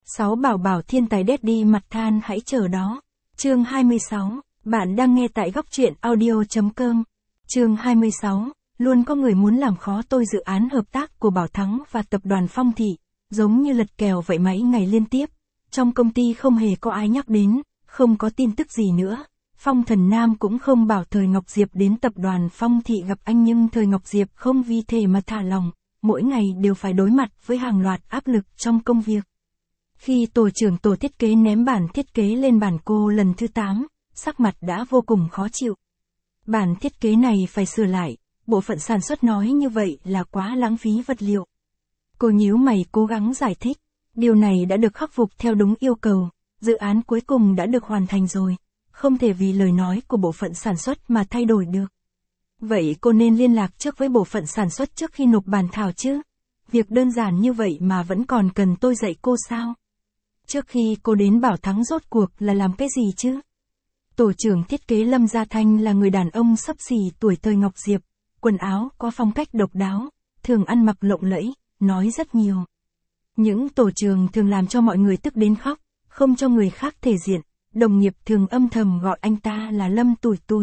6 bảo bảo thiên tài Daddy mặt than hãy chờ đó. Chương 26, bạn đang nghe tại góc truyện audio.com. Chương 26, luôn có người muốn làm khó tôi. Dự án hợp tác của Bảo Thắng và tập đoàn Phong Thị, giống như lật kèo vậy mấy ngày liên tiếp. Trong công ty không hề có ai nhắc đến, không có tin tức gì nữa. Phong Thần Nam cũng không bảo Thời Ngọc Diệp đến tập đoàn Phong Thị gặp anh, nhưng Thời Ngọc Diệp không vì thế mà thả lòng, mỗi ngày đều phải đối mặt với hàng loạt áp lực trong công việc. Khi tổ trưởng tổ thiết kế ném bản thiết kế lên bàn cô lần thứ 8, sắc mặt đã vô cùng khó chịu. Bản thiết kế này phải sửa lại, bộ phận sản xuất nói như vậy là quá lãng phí vật liệu. Cô nhíu mày cố gắng giải thích, điều này đã được khắc phục theo đúng yêu cầu, dự án cuối cùng đã được hoàn thành rồi, không thể vì lời nói của bộ phận sản xuất mà thay đổi được. Vậy cô nên liên lạc trước với bộ phận sản xuất trước khi nộp bản thảo chứ? Việc đơn giản như vậy mà vẫn còn cần tôi dạy cô sao? Trước khi cô đến Bảo Thắng rốt cuộc là làm cái gì chứ? Tổ trưởng thiết kế Lâm Gia Thanh là người đàn ông xấp xỉ tuổi Thời Ngọc Diệp, quần áo có phong cách độc đáo, thường ăn mặc lộng lẫy, nói rất nhiều. Những tổ trưởng thường làm cho mọi người tức đến khóc, không cho người khác thể diện, đồng nghiệp thường âm thầm gọi anh ta là Lâm Tủi Tủi.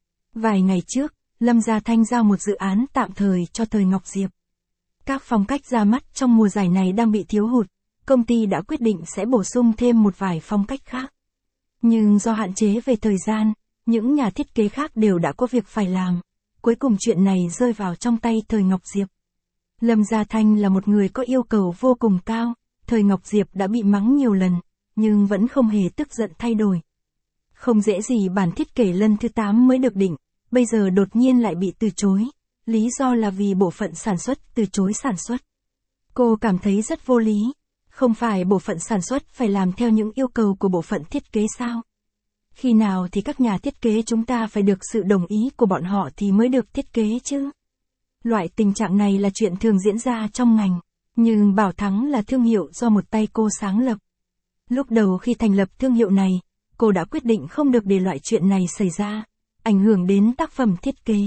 Vài ngày trước, Lâm Gia Thanh giao một dự án tạm thời cho Thời Ngọc Diệp. Các phong cách ra mắt trong mùa giải này đang bị thiếu hụt, công ty đã quyết định sẽ bổ sung thêm một vài phong cách khác. Nhưng do hạn chế về thời gian, những nhà thiết kế khác đều đã có việc phải làm. Cuối cùng chuyện này rơi vào trong tay Thời Ngọc Diệp. Lâm Gia Thanh là một người có yêu cầu vô cùng cao, Thời Ngọc Diệp đã bị mắng nhiều lần, nhưng vẫn không hề tức giận thay đổi. Không dễ gì bản thiết kế lần thứ 8 mới được định, bây giờ đột nhiên lại bị từ chối, lý do là vì bộ phận sản xuất từ chối sản xuất. Cô cảm thấy rất vô lý, không phải bộ phận sản xuất phải làm theo những yêu cầu của bộ phận thiết kế sao? Khi nào thì các nhà thiết kế chúng ta phải được sự đồng ý của bọn họ thì mới được thiết kế chứ? Loại tình trạng này là chuyện thường diễn ra trong ngành, nhưng Bảo Thắng là thương hiệu do một tay cô sáng lập. Lúc đầu khi thành lập thương hiệu này, cô đã quyết định không được để loại chuyện này xảy ra, ảnh hưởng đến tác phẩm thiết kế.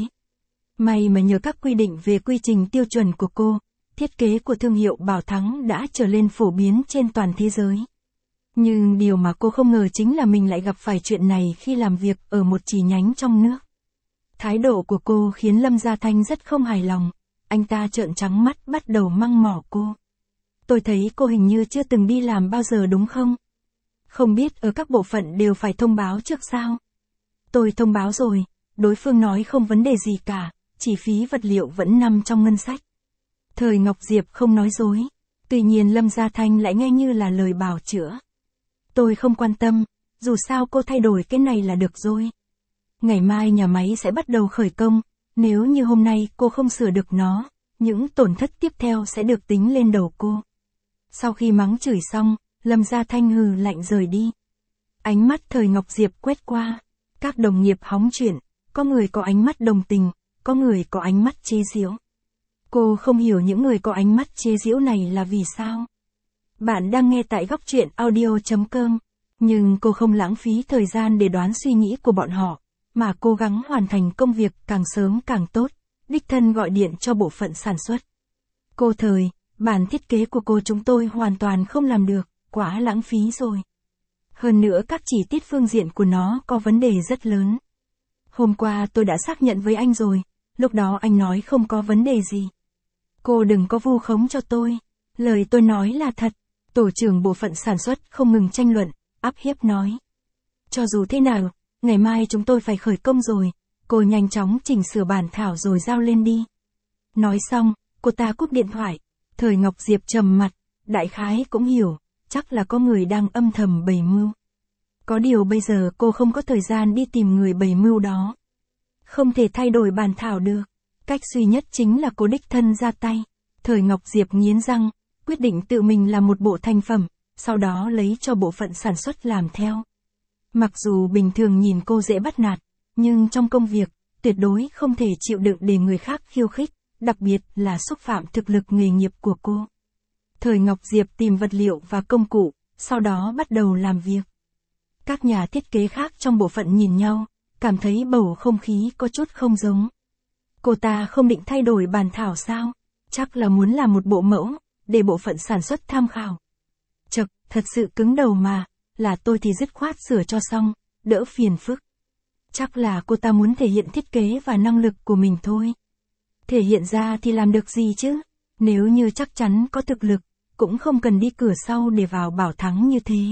May mà nhờ các quy định về quy trình tiêu chuẩn của cô, thiết kế của thương hiệu Bảo Thắng đã trở nên phổ biến trên toàn thế giới. Nhưng điều mà cô không ngờ chính là mình lại gặp phải chuyện này khi làm việc ở một chi nhánh trong nước. Thái độ của cô khiến Lâm Gia Thanh rất không hài lòng, anh ta trợn trắng mắt bắt đầu măng mỏ cô. Tôi thấy cô hình như chưa từng đi làm bao giờ đúng không? Không biết ở các bộ phận đều phải thông báo trước sao? Tôi thông báo rồi, đối phương nói không vấn đề gì cả, chi phí vật liệu vẫn nằm trong ngân sách. Thời Ngọc Diệp không nói dối, tuy nhiên Lâm Gia Thanh lại nghe như là lời bào chữa. Tôi không quan tâm, dù sao cô thay đổi cái này là được rồi. Ngày mai nhà máy sẽ bắt đầu khởi công, nếu như hôm nay cô không sửa được nó, những tổn thất tiếp theo sẽ được tính lên đầu cô. Sau khi mắng chửi xong, Lâm Gia Thanh hừ lạnh rời đi. Ánh mắt Thời Ngọc Diệp quét qua, các đồng nghiệp hóng chuyện, có người có ánh mắt đồng tình, có người có ánh mắt chế giễu. Cô không hiểu những người có ánh mắt chế giễu này là vì sao. Bạn đang nghe tại góc truyện audio.com, nhưng cô không lãng phí thời gian để đoán suy nghĩ của bọn họ, mà cố gắng hoàn thành công việc càng sớm càng tốt, đích thân gọi điện cho bộ phận sản xuất. Cô Thời, bản thiết kế của cô chúng tôi hoàn toàn không làm được, quá lãng phí rồi. Hơn nữa các chi tiết phương diện của nó có vấn đề rất lớn. Hôm qua tôi đã xác nhận với anh rồi, lúc đó anh nói không có vấn đề gì. Cô đừng có vu khống cho tôi, lời tôi nói là thật. Tổ trưởng bộ phận sản xuất không ngừng tranh luận, áp hiếp nói. Cho dù thế nào, ngày mai chúng tôi phải khởi công rồi, cô nhanh chóng chỉnh sửa bản thảo rồi giao lên đi. Nói xong, cô ta cúp điện thoại, Thời Ngọc Diệp trầm mặt, đại khái cũng hiểu, chắc là có người đang âm thầm bày mưu. Có điều bây giờ cô không có thời gian đi tìm người bày mưu đó. Không thể thay đổi bản thảo được, cách duy nhất chính là cô đích thân ra tay. Thời Ngọc Diệp nghiến răng, quyết định tự mình làm một bộ thành phẩm, sau đó lấy cho bộ phận sản xuất làm theo. Mặc dù bình thường nhìn cô dễ bắt nạt, nhưng trong công việc, tuyệt đối không thể chịu đựng để người khác khiêu khích, đặc biệt là xúc phạm thực lực nghề nghiệp của cô. Thời Ngọc Diệp tìm vật liệu và công cụ, sau đó bắt đầu làm việc. Các nhà thiết kế khác trong bộ phận nhìn nhau, cảm thấy bầu không khí có chút không giống. Cô ta không định thay đổi bản thảo sao? Chắc là muốn làm một bộ mẫu, để bộ phận sản xuất tham khảo. Chậc, Thật sự cứng đầu mà, là tôi thì dứt khoát sửa cho xong, đỡ phiền phức. Chắc là cô ta muốn thể hiện thiết kế và năng lực của mình thôi. Thể hiện ra thì làm được gì chứ? Nếu như chắc chắn có thực lực, cũng không cần đi cửa sau để vào bảo thắng như thế.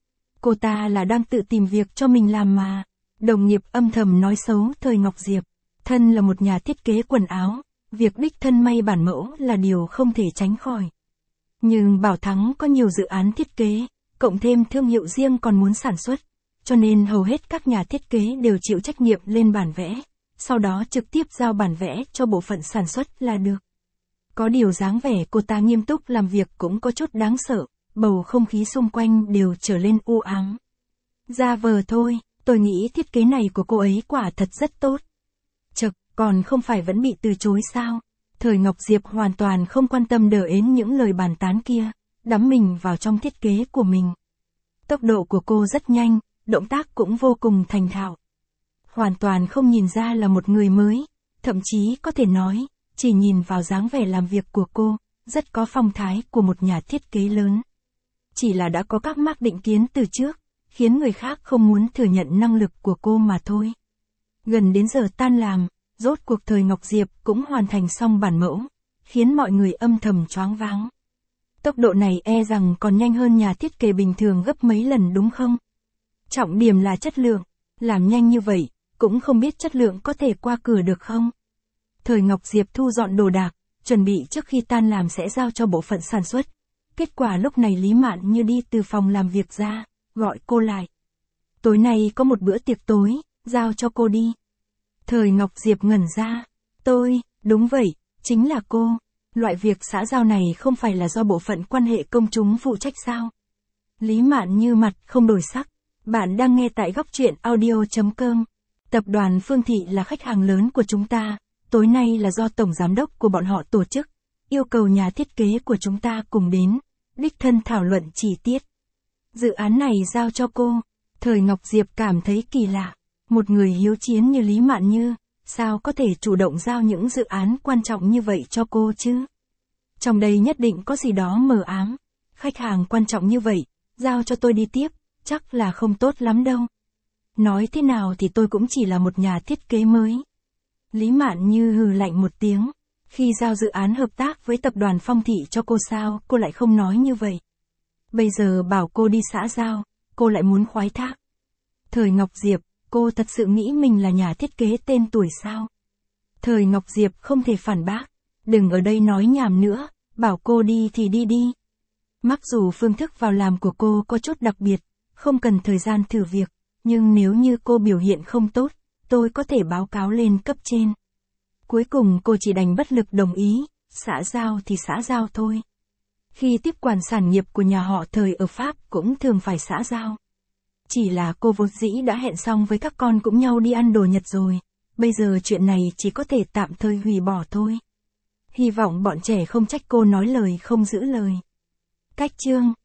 Cô ta là đang tự tìm việc cho mình làm mà. Đồng nghiệp âm thầm nói xấu Thời Ngọc Diệp. Thân là một nhà thiết kế quần áo, việc đích thân may bản mẫu là điều không thể tránh khỏi. Nhưng Bảo Thắng có nhiều dự án thiết kế, cộng thêm thương hiệu riêng còn muốn sản xuất, cho nên hầu hết các nhà thiết kế đều chịu trách nhiệm lên bản vẽ, sau đó trực tiếp giao bản vẽ cho bộ phận sản xuất là được. Có điều dáng vẻ cô ta nghiêm túc làm việc cũng có chút đáng sợ, bầu không khí xung quanh đều trở lên u ám. Ra vờ thôi, tôi nghĩ thiết kế này của cô ấy quả thật rất tốt. Chật, còn không phải vẫn bị từ chối sao? Thời Ngọc Diệp hoàn toàn không quan tâm đờ ến những lời bàn tán kia, đắm mình vào trong thiết kế của mình. Tốc độ của cô rất nhanh, động tác cũng vô cùng thành thạo. Hoàn toàn không nhìn ra là một người mới, thậm chí có thể nói, chỉ nhìn vào dáng vẻ làm việc của cô, rất có phong thái của một nhà thiết kế lớn. Chỉ là đã có các mác định kiến từ trước, khiến người khác không muốn thừa nhận năng lực của cô mà thôi. Gần đến giờ tan làm, rốt cuộc Thời Ngọc Diệp cũng hoàn thành xong bản mẫu, khiến mọi người âm thầm choáng váng. Tốc độ này e rằng còn nhanh hơn nhà thiết kế bình thường gấp mấy lần đúng không? Trọng điểm là chất lượng, làm nhanh như vậy, cũng không biết chất lượng có thể qua cửa được không? Thời Ngọc Diệp thu dọn đồ đạc, chuẩn bị trước khi tan làm sẽ giao cho bộ phận sản xuất. Kết quả lúc này Lý Mạn Như đi từ phòng làm việc ra, gọi cô lại. Tối nay có một bữa tiệc tối, giao cho cô đi. Thời Ngọc Diệp ngẩn ra. Đúng vậy, chính là cô. Loại việc xã giao này không phải là do bộ phận quan hệ công chúng phụ trách sao? Lý Mạn Như mặt không đổi sắc. Bạn đang nghe tại góc truyện audio.com. Tập đoàn Phương Thị là khách hàng lớn của chúng ta. Tối nay là do tổng giám đốc của bọn họ tổ chức. Yêu cầu nhà thiết kế của chúng ta cùng đến. Đích thân thảo luận chi tiết. Dự án này giao cho cô. Thời Ngọc Diệp cảm thấy kỳ lạ. Một người hiếu chiến như Lý Mạn Như, sao có thể chủ động giao những dự án quan trọng như vậy cho cô chứ? Trong đây nhất định có gì đó mờ ám. Khách hàng quan trọng như vậy, giao cho tôi đi tiếp, chắc là không tốt lắm đâu. Nói thế nào thì tôi cũng chỉ là một nhà thiết kế mới. Lý Mạn Như hừ lạnh một tiếng. Khi giao dự án hợp tác với tập đoàn Phong Thị cho cô sao, cô lại không nói như vậy. Bây giờ bảo cô đi xã giao, cô lại muốn khoái thác. Thời Ngọc Diệp, cô thật sự nghĩ mình là nhà thiết kế tên tuổi sao? Thời Ngọc Diệp không thể phản bác. Đừng ở đây nói nhảm nữa, bảo cô đi thì đi đi. Mặc dù phương thức vào làm của cô có chút đặc biệt, không cần thời gian thử việc, nhưng nếu như cô biểu hiện không tốt, tôi có thể báo cáo lên cấp trên. Cuối cùng cô chỉ đành bất lực đồng ý, xã giao thì xã giao thôi. Khi tiếp quản sản nghiệp của nhà họ Thời ở Pháp cũng thường phải xã giao. Chỉ là cô vốn dĩ đã hẹn xong với các con cũng nhau đi ăn đồ Nhật rồi, bây giờ chuyện này chỉ có thể tạm thời hủy bỏ thôi. Hy vọng bọn trẻ không trách cô nói lời không giữ lời. Cách chương